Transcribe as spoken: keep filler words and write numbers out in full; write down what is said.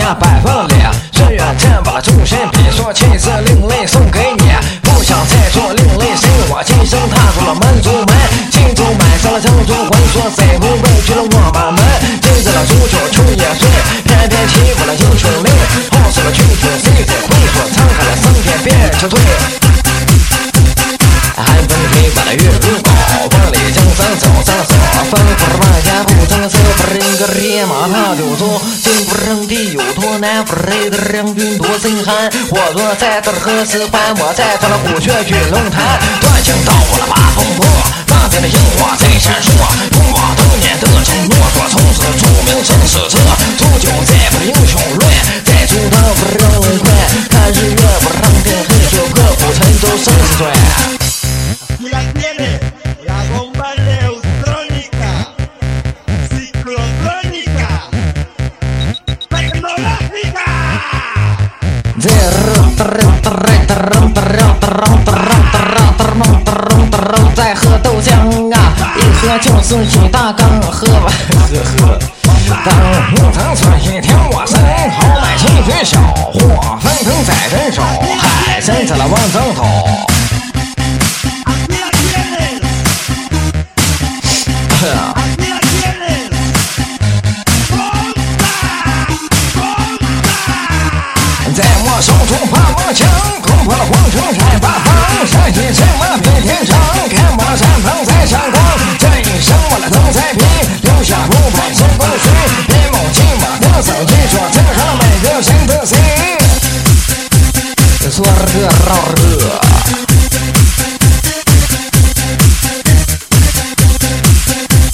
那百分里，岁月占把重心，别说气质另类送给你，不想再做另类，谁我今生踏入了满族门，金州买上了正宗魂，说谁不畏惧了我把门，盯着了足球球也碎，偏偏欺负了英雄泪，好死了群主谁谁会说，敞开了三天别撤退。还分黑把的月如高，万里江山走上手，吩咐万家不争谁不认个烈马他就走，真不认地有多难，不认的人云多震撼，我若在这何时还，我在这了虎穴去龙潭，断情到我了八风波，那边的樱花在闪烁，不忘当年的承诺，说从此著名正史册，煮酒再不英雄论，再煮汤不让人快，看日月不让天黑，就各府沉舟生死衰。 Aquí la tiene, la bomba neutrónica, ciclotrónica, tecnológica. 再喝豆浆啊，一喝就是一大缸，喝吧喝喝。当木藤村一条我身，好买几句小货，翻腾在人手，嗨，伸起了往正头。在我手中把我枪，攻破了皇城开八方，山西什么比天长，看我山